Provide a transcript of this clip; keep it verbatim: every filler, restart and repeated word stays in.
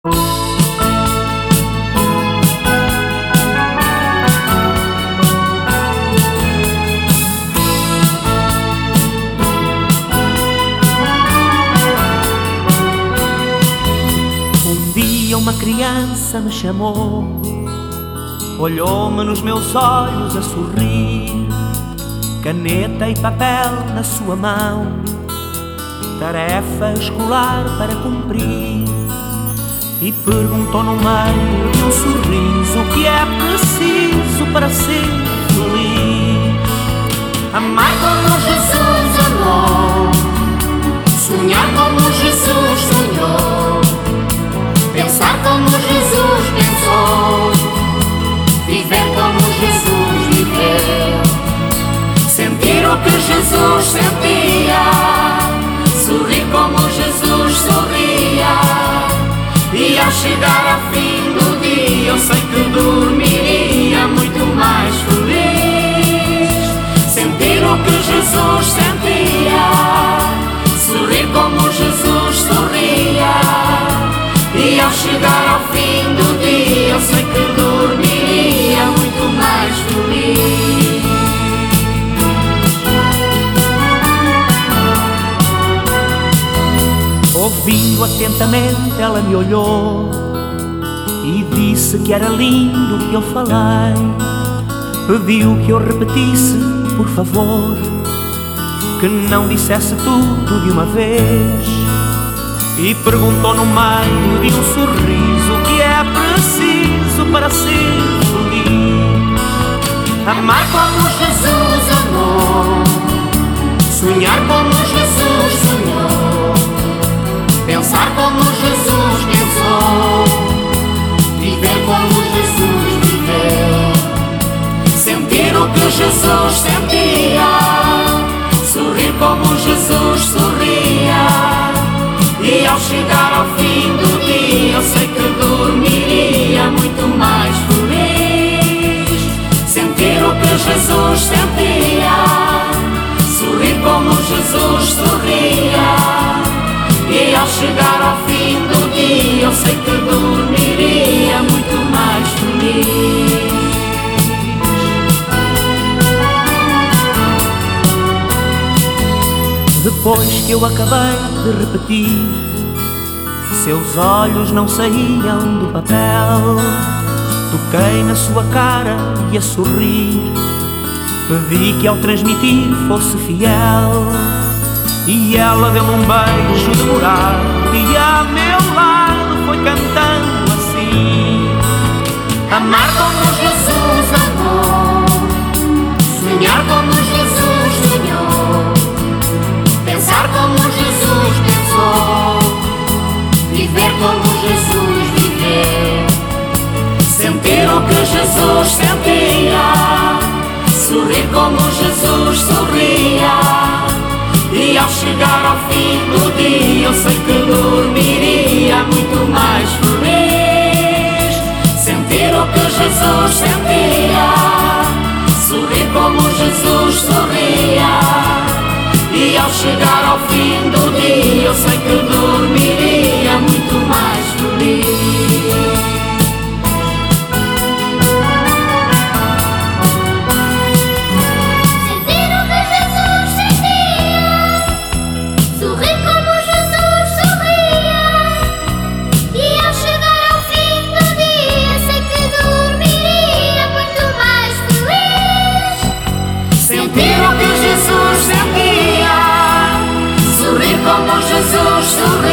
Um dia uma criança me chamou, olhou-me nos meus olhos a sorrir, caneta e papel na sua mão, tarefa escolar para cumprir, e perguntou no meio de um sorriso o que é preciso para ser feliz. Amar como Jesus amou, sonhar como Jesus sonhou, pensar como Jesus pensou, viver como Jesus viveu, sentir o que Jesus sentia, sorrir como Jesus sorria. E ao chegar ao fim do dia eu sei que dormiria muito mais feliz. Sentir o que Jesus sentia, sorrir como Jesus sorria. E ao chegar ao fim do dia eu sei que dormiria muito mais feliz. Ouvindo atentamente, ela me olhou e disse que era lindo o que eu falei. Pediu que eu repetisse, por favor, que não dissesse tudo de uma vez, e perguntou no meio de um sorriso o que é preciso para ser feliz. Amar como Jesus amou, sonhar como Jesus sonhou, pensar como Jesus pensou, viver como Jesus viveu, sentir o que Jesus sentia, sorrir como Jesus sorria. E ao chegar ao fim do dia eu sei que dormiria muito mais feliz. Sentir o que Jesus sentia, sorrir como Jesus sorria. E ao chegar ao fim do dia eu sei que dormiria muito mais feliz. Depois que eu acabei de repetir, seus olhos não saíam do papel. Toquei na sua cara e a sorrir, pedi que ao transmitir fosse fiel. E ela deu-me um beijo demorado e a meu lado foi cantando assim: amar como Jesus amou, sonhar como Jesus sonhou, pensar como Jesus pensou, viver como Jesus viveu, sentir o que Jesus sentia, sorrir como Jesus sorria. E ao chegar ao fim do dia eu sei que dormiria muito mais feliz. Sentir o que Jesus sentia, sorrir como Jesus sorria. E ao chegar ao fim do dia eu sei que dormiria muito mais feliz. Sentir o que Jesus sentia, sorrir como Jesus sorria.